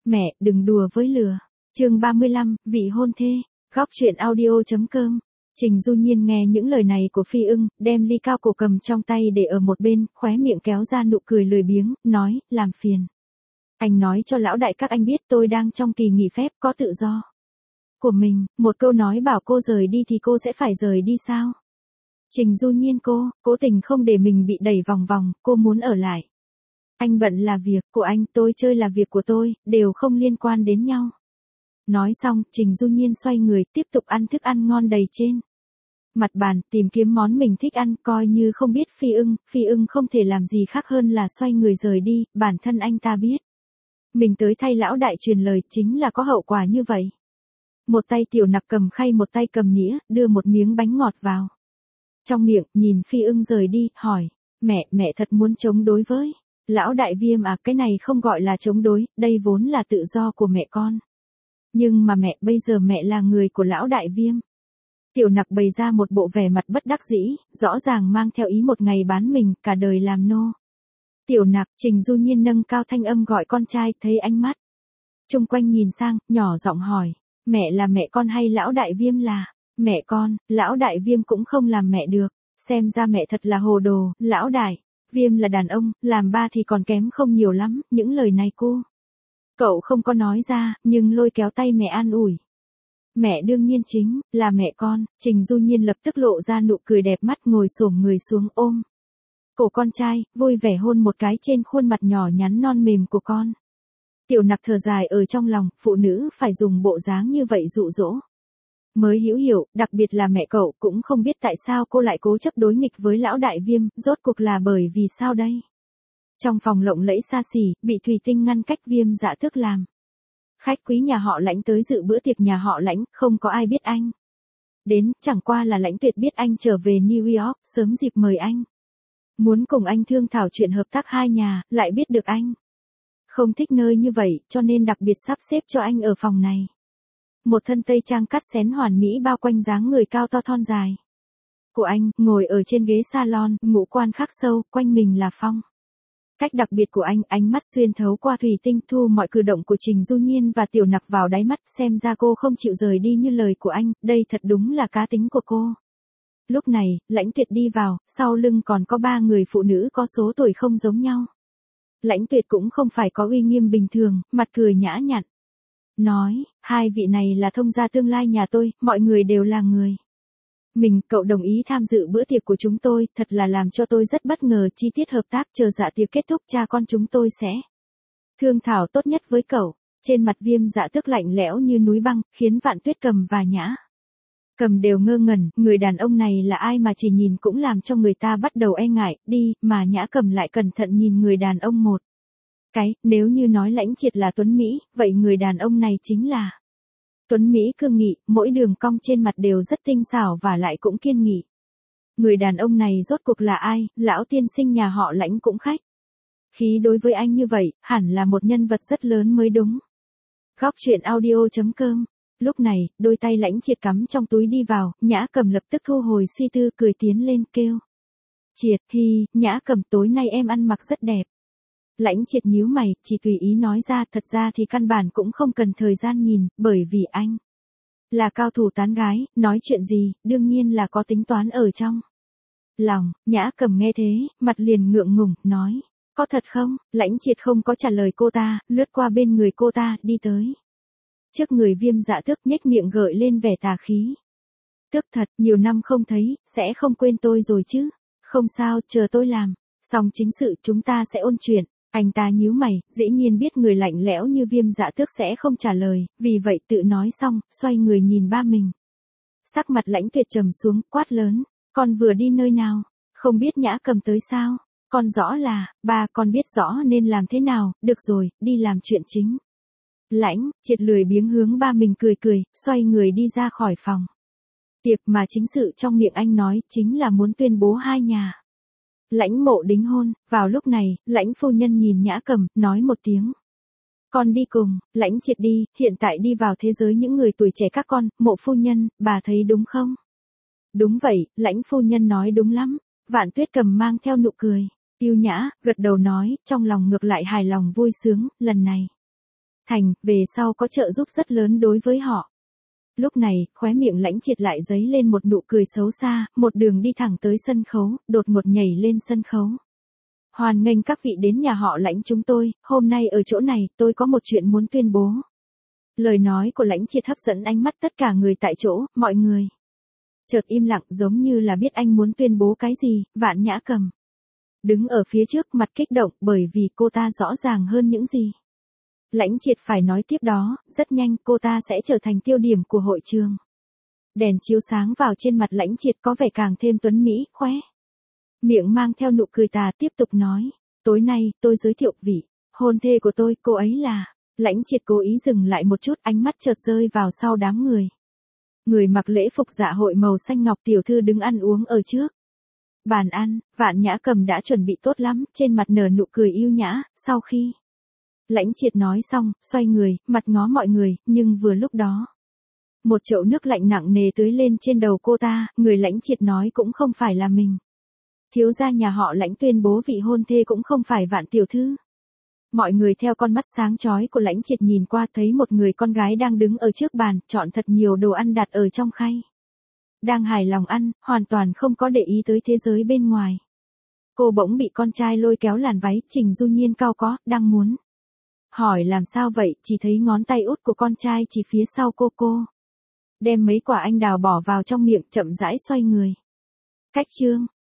Mẹ, đừng đùa với lửa. Chương 35, vị hôn thê. Góc truyện audio.com. Trình Du Nhiên nghe những lời này của Phi Ưng, đem ly cao cổ cầm trong tay để ở một bên, khóe miệng kéo ra nụ cười lười biếng, nói, làm phiền. Anh nói cho lão đại các anh biết tôi đang trong kỳ nghỉ phép, có tự do của mình, một câu nói bảo cô rời đi thì cô sẽ phải rời đi sao? Trình Du Nhiên cố tình không để mình bị đẩy vòng vòng, cô muốn ở lại. Anh bận là việc của anh, tôi chơi là việc của tôi, đều không liên quan đến nhau. Nói xong, Trình Du Nhiên xoay người, tiếp tục ăn thức ăn ngon đầy trên mặt bàn, tìm kiếm món mình thích ăn, coi như không biết Phi Ưng không thể làm gì khác hơn là xoay người rời đi, bản thân anh ta biết. Mình tới thay lão đại truyền lời, chính là có hậu quả như vậy. Một tay Tiểu Nặc cầm khay, một tay cầm nĩa, đưa một miếng bánh ngọt vào trong miệng, nhìn Phi Ưng rời đi, hỏi, mẹ thật muốn chống đối với lão đại Viêm à? Cái này không gọi là chống đối, đây vốn là tự do của mẹ con. Nhưng mà mẹ, bây giờ mẹ là người của lão đại Viêm. Tiểu Nặc bày ra một bộ vẻ mặt bất đắc dĩ, rõ ràng mang theo ý một ngày bán mình, cả đời làm nô. Tiểu Nặc, Trình Du Nhiên nâng cao thanh âm gọi con trai, thấy ánh mắt chung quanh nhìn sang, nhỏ giọng hỏi, mẹ là mẹ con hay lão đại Viêm là mẹ con? Lão đại Viêm cũng không làm mẹ được, xem ra mẹ thật là hồ đồ. Lão đại Viêm là đàn ông, làm ba thì còn kém không nhiều lắm. Những lời này cậu không có nói ra, nhưng lôi kéo tay mẹ an ủi. Mẹ đương nhiên chính là mẹ con. Trình Du Nhiên lập tức lộ ra nụ cười đẹp mắt, ngồi xổm người xuống ôm cổ con trai, vui vẻ hôn một cái trên khuôn mặt nhỏ nhắn non mềm của con. Tiểu Nặc thở dài ở trong lòng, phụ nữ phải dùng bộ dáng như vậy dụ dỗ mới hữu hiệu, đặc biệt là mẹ cậu, cũng không biết tại sao cô lại cố chấp đối nghịch với lão đại Viêm, rốt cuộc là bởi vì sao đây? Trong phòng lộng lẫy xa xỉ, bị Thủy Tinh ngăn cách, Viêm Dạ Tước làm khách quý nhà họ Lãnh tới dự bữa tiệc nhà họ Lãnh, không có ai biết anh đến, chẳng qua là Lãnh Tuyệt biết anh trở về New York, sớm dịp mời anh. Muốn cùng anh thương thảo chuyện hợp tác hai nhà, lại biết được anh không thích nơi như vậy, cho nên đặc biệt sắp xếp cho anh ở phòng này. Một thân tây trang cắt xén hoàn mỹ bao quanh dáng người cao to thon dài của anh, ngồi ở trên ghế salon, ngũ quan khắc sâu, quanh mình là phong cách đặc biệt của anh, ánh mắt xuyên thấu qua Thủy Tinh, thu mọi cử động của Trình Du Nhiên và Tiểu Nặc vào đáy mắt, xem ra cô không chịu rời đi như lời của anh, đây thật đúng là cá tính của cô. Lúc này, Lãnh Tuyệt đi vào, sau lưng còn có 3 người phụ nữ có số tuổi không giống nhau. Lãnh Tuyệt cũng không phải có uy nghiêm bình thường, mặt cười nhã nhặn. Nói, hai vị này là thông gia tương lai nhà tôi, mọi người đều là người cậu đồng ý tham dự bữa tiệc của chúng tôi, thật là làm cho tôi rất bất ngờ. Chi tiết hợp tác chờ dạ tiệc kết thúc cha con chúng tôi sẽ thương thảo tốt nhất với cậu. Trên mặt Viêm Dạ Tước lạnh lẽo như núi băng, khiến Vạn Tuyết Cầm và Nhã Cầm đều ngơ ngẩn, người đàn ông này là ai mà chỉ nhìn cũng làm cho người ta bắt đầu e ngại, đi, mà Nhã Cầm lại cẩn thận nhìn người đàn ông một cái, nếu như nói Lãnh Triệt là tuấn Mỹ, vậy người đàn ông này chính là tuấn Mỹ cương nghị, mỗi đường cong trên mặt đều rất tinh xảo và lại cũng kiên nghị. Người đàn ông này rốt cuộc là ai? Lão tiên sinh nhà họ Lãnh cũng khách khí đối với anh như vậy, hẳn là một nhân vật rất lớn mới đúng. Góc truyện audio.com. Lúc này, đôi tay Lãnh Triệt cắm trong túi đi vào, Nhã Cầm lập tức thu hồi suy tư, cười tiến lên kêu. Triệt, Nhã Cầm, tối nay em ăn mặc rất đẹp. Lãnh Triệt nhíu mày, chỉ tùy ý nói ra, thật ra thì căn bản cũng không cần thời gian nhìn, bởi vì anh là cao thủ tán gái, nói chuyện gì, đương nhiên là có tính toán ở trong lòng. Nhã Cầm nghe thế, mặt liền ngượng ngùng, nói, có thật không? Lãnh Triệt không có trả lời cô ta, lướt qua bên người cô ta, đi tới trước người Viêm Dạ Tước, nhếch miệng gợi lên vẻ tà khí. Tước thật, nhiều năm không thấy, sẽ không quên tôi rồi chứ? Không sao, chờ tôi làm xong chính sự, chúng ta sẽ ôn chuyện. Anh ta nhíu mày, dĩ nhiên biết người lạnh lẽo như Viêm Dạ Tước sẽ không trả lời, vì vậy tự nói xong, xoay người nhìn ba mình. Sắc mặt Lãnh Tuyệt trầm xuống, quát lớn, con vừa đi nơi nào? Không biết Nhã Cầm tới sao? Con rõ là, ba, con biết rõ nên làm thế nào, được rồi, đi làm chuyện chính. Lãnh Triệt lười biếng hướng ba mình cười, xoay người đi ra khỏi phòng tiệc, mà chính sự trong miệng anh nói, chính là muốn tuyên bố hai nhà Lãnh Mộ đính hôn. Vào lúc này, Lãnh phu nhân nhìn Nhã Cầm, nói một tiếng. Con đi cùng. Lãnh Triệt đi, hiện tại đi vào thế giới những người tuổi trẻ các con, Mộ phu nhân, bà thấy đúng không? Đúng vậy, Lãnh phu nhân nói đúng lắm. Vạn Tuyết Cầm mang theo nụ cười yêu nhã, gật đầu nói, trong lòng ngược lại hài lòng vui sướng, lần này thành, về sau có trợ giúp rất lớn đối với họ. Lúc này, khóe miệng Lãnh Triệt lại dấy lên một nụ cười xấu xa, một đường đi thẳng tới sân khấu, đột ngột nhảy lên sân khấu. Hoan nghênh các vị đến nhà họ Lãnh chúng tôi, hôm nay ở chỗ này, tôi có một chuyện muốn tuyên bố. Lời nói của Lãnh Triệt hấp dẫn ánh mắt tất cả người tại chỗ, mọi người chợt im lặng giống như là biết anh muốn tuyên bố cái gì. Vạn Nhã Cầm đứng ở phía trước mặt kích động bởi vì cô ta rõ ràng hơn những gì Lãnh Triệt phải nói tiếp đó, rất nhanh cô ta sẽ trở thành tiêu điểm của hội trường. Đèn chiếu sáng vào trên mặt Lãnh Triệt có vẻ càng thêm tuấn mỹ, khóe miệng mang theo nụ cười tà tiếp tục nói, tối nay, tôi giới thiệu vị hôn thê của tôi, cô ấy là... Lãnh Triệt cố ý dừng lại một chút, ánh mắt chợt rơi vào sau đám người. Người mặc lễ phục dạ hội màu xanh ngọc tiểu thư đứng ăn uống ở trước bàn ăn. Vạn Nhã Cầm đã chuẩn bị tốt lắm, trên mặt nở nụ cười yêu nhã. Sau khi Lãnh Triệt nói xong, xoay người, mặt ngó mọi người, nhưng vừa lúc đó, một chậu nước lạnh nặng nề tưới lên trên đầu cô ta. Người Lãnh Triệt nói cũng không phải là mình. Thiếu gia nhà họ Lãnh tuyên bố vị hôn thê cũng không phải Vạn tiểu thư. Mọi người theo con mắt sáng chói của Lãnh Triệt nhìn qua, thấy một người con gái đang đứng ở trước bàn, chọn thật nhiều đồ ăn đặt ở trong khay. Đang hài lòng ăn, hoàn toàn không có để ý tới thế giới bên ngoài. Cô bỗng bị con trai lôi kéo làn váy. Trình Du Nhiên cau có, đang muốn hỏi làm sao vậy, chỉ thấy ngón tay út của con trai chỉ phía sau cô. Đem mấy quả anh đào bỏ vào trong miệng, chậm rãi xoay người. Cách chương